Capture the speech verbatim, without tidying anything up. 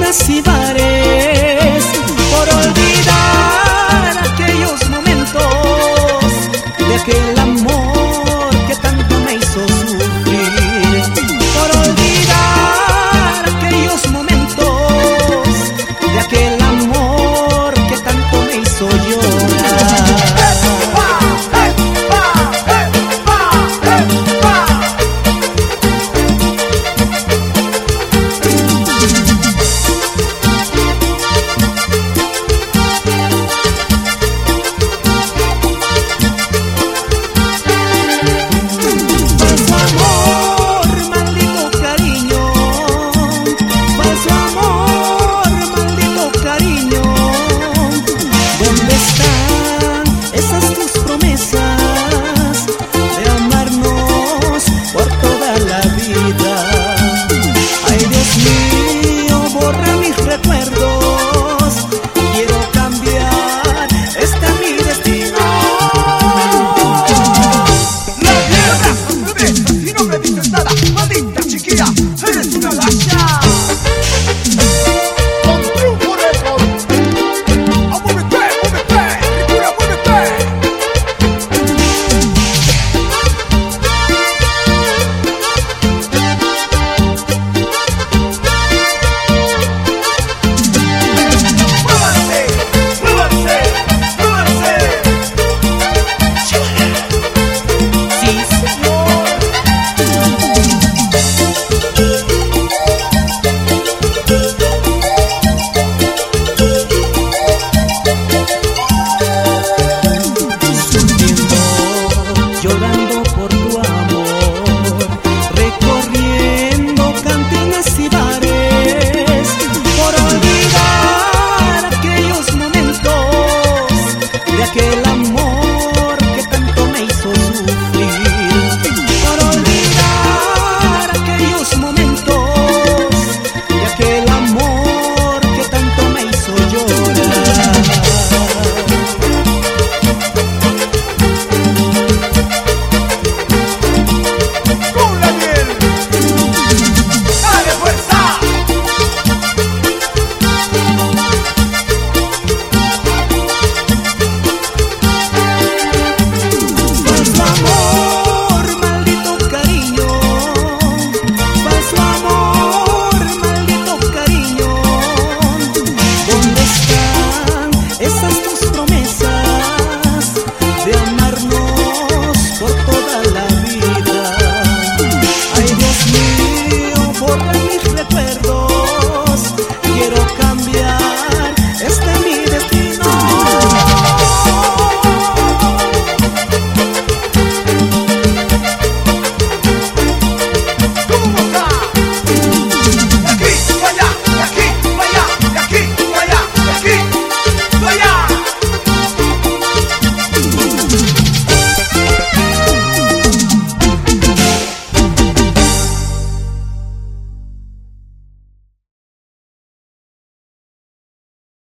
cantinas y bares, por olvidar aquellos momentos de aquel amor que tanto me hizo sufrir, por olvidar aquellos momentos de aquel amor que tanto me hizo llorar. Llorando por tu amor, recorriendo cantinas y bares, por olvidar aquellos momentos de aquel amor que tanto me hizo sufrir, por olvidar aquellos momentos de aquel amor que tanto me hizo llorar. Borra mis recuerdos.